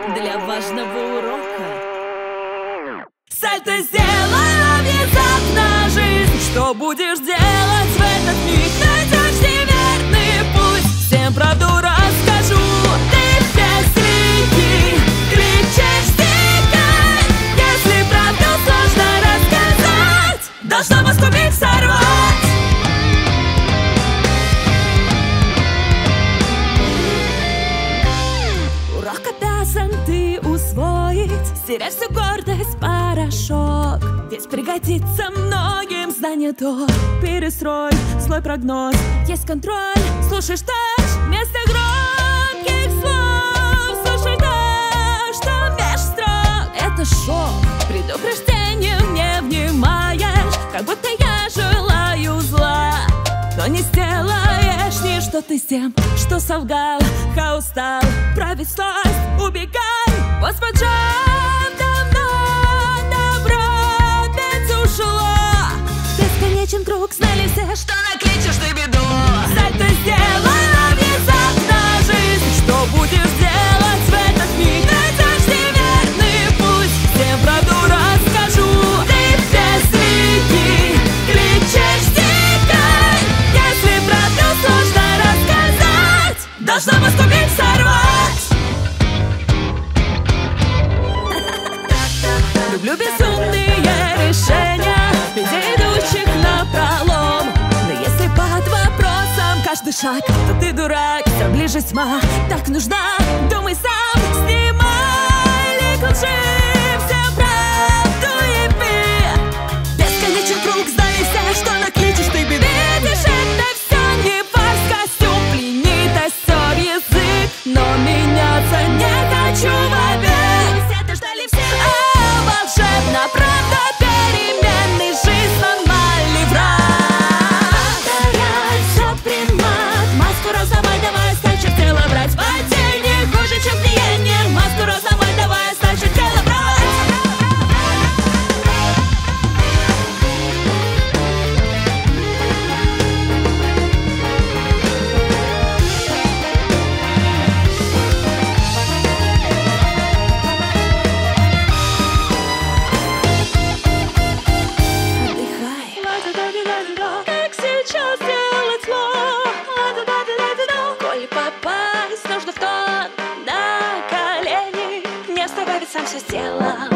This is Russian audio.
для важного урока. Сальто сделай внезапно жизнь. Что будешь делать в этот миг? Найдешь неверный путь. Всем правду расскажу. Ты песенки кричишь стихай. Если правду сложно рассказать, должна Москву миг сорвать. Урок обязан ты усвоить. Стереть всю гордость, порошок. Ведь пригодится многим знание то. Перестрой свой прогноз. Есть контроль, слушаешь таж вместо громких слов. Слушай то, что меж строк. Это шок, предупреждением не внимаешь. Как будто я желаю зла, но не сделаешь ничто ты с тем, что солгал. Хаос стал править сласть, убегай. Госпожа давно добро ведь ушло. Бесконечен круг, знали все, что накличешь ты беду. Сальто сделай внезапно жизнь. Что будешь делать в этот миг? Найдешь неверный путь. Всем правду расскажу. Ты песенки кричишь стихай. Если правду сложно рассказать, должна Москву миг сорвать. Люблю безумные решения, людей, идущих напролом. Но если под вопросом каждый шаг, то ты дурак, все ближе тьма. Так нужна, думай сам, снимай лик лжи. Всем правду яви. Бесконечен круг, знали все, что накличешь ты беды. Видишь, это все не фарс, костюм пленит, остер язык. Но меняться не хочу вовек. Все это ждали все. Волшебно, правда, переменный, жизнь нормальный враг. Старай все примат, маску разломай, давай стачек тело брать. Потерь не хуже, чем тренер. Маску разломай, давай стачек тело брать. Как сейчас делать зло? Коль попасть нужно в тон, на колени. Не вставай, ведь сам все сделал.